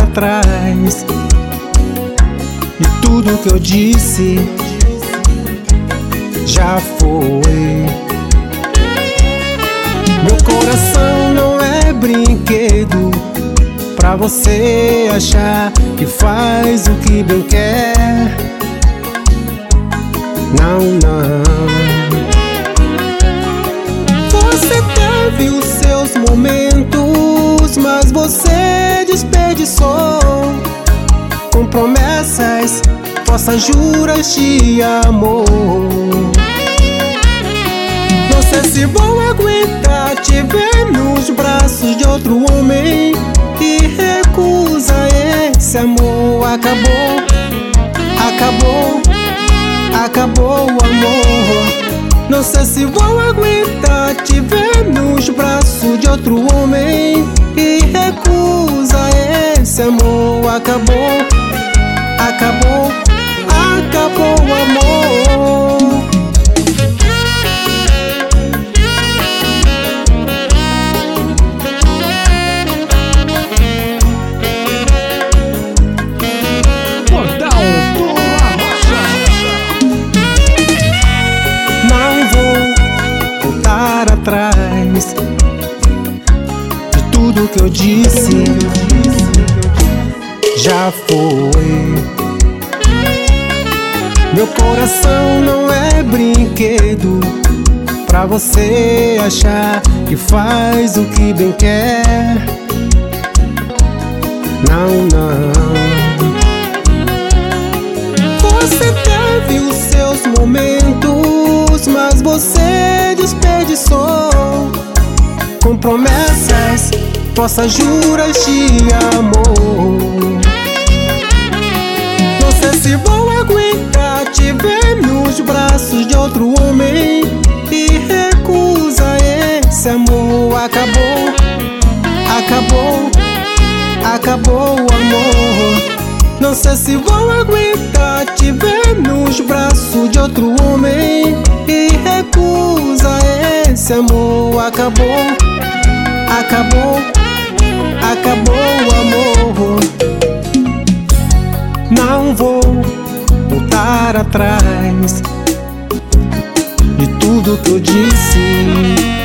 atrás de tudo que eu disse já foi. Meu coração não é brinquedo pra você achar que faz o que bem quer. Não, não. Você teve os seus momentos, mas você desperdiçou com promessas, falsas juras de amor. Não sei se vou aguentar te ver nos braços de outro homem e recusa esse amor. Acabou, acabou, acabou o amor. Não sei se vou aguentar te ver nos braços de outro homem e recusa esse amor. Acabou, acabou, acabou o amor. Atrás de tudo que eu disse já foi. Meu coração não é brinquedo pra você achar que faz o que bem quer. Não, não. Você teve os seus momentos, mas você desperdiçou com promessas, falsas juras de amor. Não sei se vou aguentar te ver nos braços de outro homem e recusa esse amor. Acabou, acabou, acabou o amor. Não sei se vou aguentar te ver nos braços de outro homem e recusa esse amor. Acabou, acabou, acabou o amor. Não vou voltar atrás de tudo que eu disse